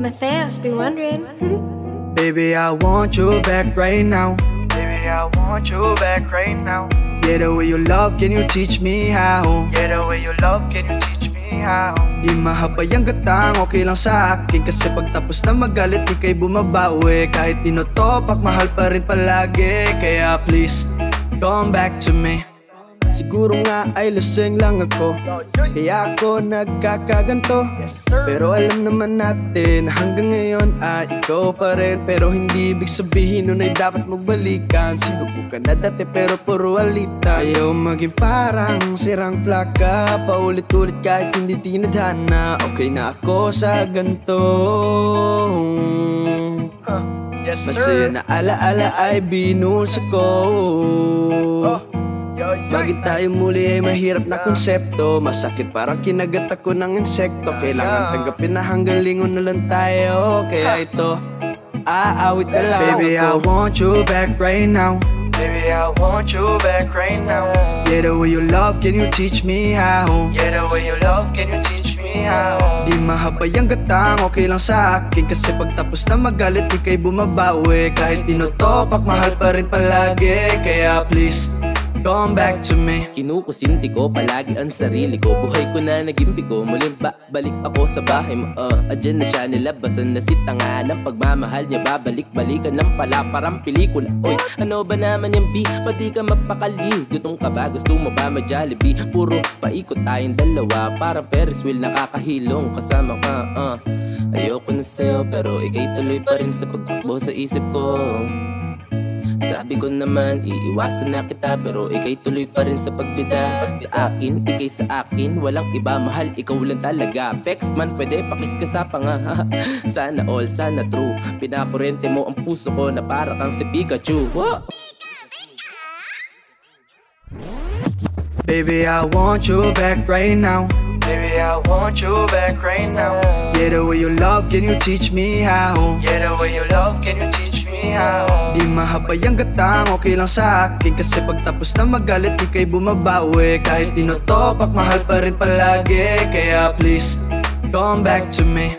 Matthias be wondering. Baby, I want you back right now. Baby, I want you back right now. Yeah, the way you love, can you teach me how? Yeah, the way you love, can you teach me how? Di mahabay ang gatang, okay lang sa akin. Kasi pagtapos na magalit, di kay bumabawi. Kahit tinotopak, mahal pa rin palagi. Kaya please, come back to me. Siguro nga ay lasing lang ako, kaya ako nagkakaganto. Pero alam naman natin, hanggang ngayon ay ikaw pa rin. Pero hindi ibig sabihin nun ay dapat magbalikan. Sinubukan na dati pero puro alita. Ayaw maging parang sirang plaka, paulit-ulit kahit hindi tinadhana. Okay na ako sa ganto. Yes, Masaya na alaala ay binulsa ko. Bakit tayo muli ay mahirap na konsepto? Masakit parang kinagat ako ng insekto. Kailangan tanggapin na hanggang lingon na lang tayo. Kaya ito, aawit na lang. Baby, I want you back right now. Baby, I want you back right now. Yeah, the way you love, can you teach me how? Yeah, the way you love, can you teach me how? Di mahabay ang gatang, okay lang sa akin. Kasi pagtapos na magalit, di kay bumabawi. Kahit tinotopak, mahal pa rin palagi. Kaya please, come back to me. Kinukusinti ko palagi ang sarili ko. Buhay ko na nagimpi ko. Muling balik ako sa bahay mo. Adyan na siya, nilabasan na si tanga ng pagmamahal niya. Babalik-balikan lang pala parang pelikula. Oy, ano ba naman yung B? Pati ka mapakali. Gutong ka ba? Gusto mo ba ma-Jollibee? Puro paikot tayong dalawa. Parang Ferris wheel nakakahilong kasama ka. Ayoko na sa'yo pero ikay tuloy pa rin sa pagtakbo sa isip ko. Sabi ko naman, iiwasan na kita pero ikay tuloy pa rin sa pagbida. Sa akin, ikay sa akin, walang iba, mahal, ikaw lang talaga. Pex man, pwede pakis ka sa panga. Sana all, sana true. Pinakurente mo ang puso ko na para kang si Pikachu. What? Baby, I want you back right now. Baby, I want you back right now. Yeah, the way you love, can you teach me how? Yeah, the way you love, can you teach me how? Di mahabay ang gatang, okay lang sa akin. Kasi pagtapos na magalit, di kay bumabawi. Kahit tinotopak, mahal pa rin palagi. Kaya please, come back to me.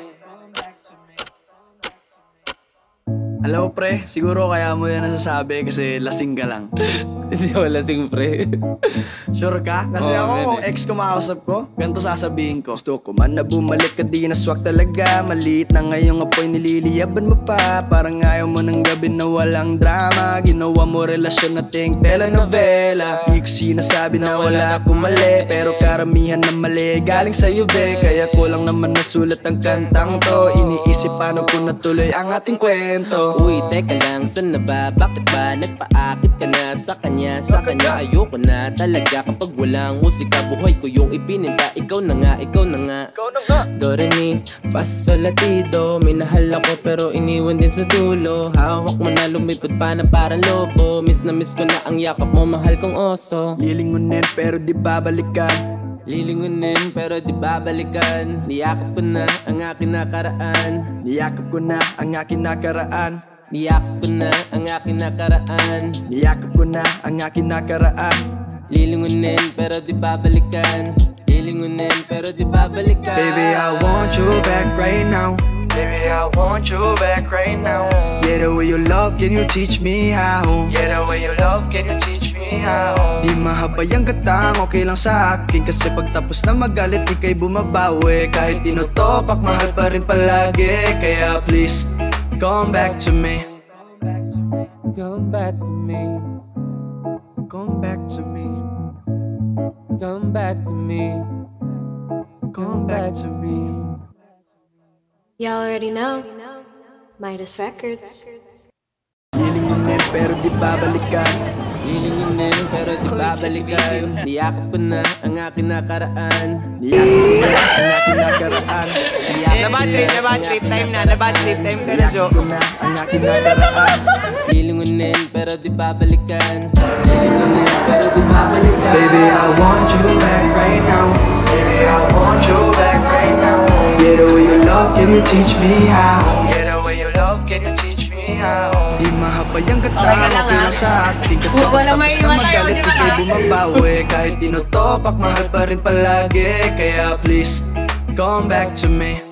Alam mo pre, siguro kaya mo yan nasasabi kasi lasing ka lang. Hindi ako lasing pre. Sure ka? Kasi ako kung ex ko makausap ko, ganito sasabihin ko. Gusto ko man na bumalik ka, di naswak talaga. Maliit na ngayong apoy, nililiyaban mo pa. Parang ayaw mo ng gabi na walang drama. Ginawa mo relasyon na ting telenovela. Di ko sinasabi na wala akong mali, pero karamihan na mali galing sa'yo be. Kaya ko lang naman nasulat ang kantang to. Iniisip paano ko natuloy ang ating kwento. Uy, teka lang, saan na ba? Bakit ba nagpaakit ka na sa kanya? Sa kanya ayoko na talaga. Kapag walang musika, buhay ko yung ipininta. Ikaw na nga, ikaw na nga. Do, re, mi, fa, sol, la, ti, do. Minahal ako pero iniwan din sa dulo. Hawak mo na, lumipad pa na parang lobo. Miss na miss ko na ang yakap mo, mahal kong oso. Lilingunin pero di babalikan. Lilingunin pero di babalikan. Niyakap ko na ang aking nakaraan. Niyakap ko na ang aking nakaraan. Niyakap ko na ang aking nakaraan. Niyakap ko na ang aking nakaraan. Lilingunin pero di babalikan. Lilingunin pero di babalikan. Baby, I want you back right now. Baby, I want you back right now. Yeah, the way you love, can you teach me how? Yeah, the way you love, can you teach me how? Di mahabay ang gatang, okay lang sa akin. Kasi pagtapos na magalit, di kay bumabawi. Kahit tinotopak, mahal pa rin palagi. Kaya please, come back to me. Come back to me. Come back to me. Come back to me. Come back to me. Y'all already know. Midas Records. Lilingunin pero di babalikan. Lilingunin pero di babalikan. Niyakap ko na ang aking nakaraan. Niyakap ko na ang aking nakaraan. Nabad trip time na. Nabad trip time ka na, Jo. Niyakap ko na ang aking nakaraan. Lilingunin pero di babalikan. Lilingunin pero di babalikan. Baby, I want you back right now. Baby, I want you back right now. Yeah, the way you love, can you teach me how? Yeah, the way you love, can you teach me how? Di mahabay ang gatang, okay lang sa akin. Kasi Walang pagtapos na magalit, di kay bumabawi. Kahit tinotopak, mahal pa rin palagi. Kaya please, come back to me.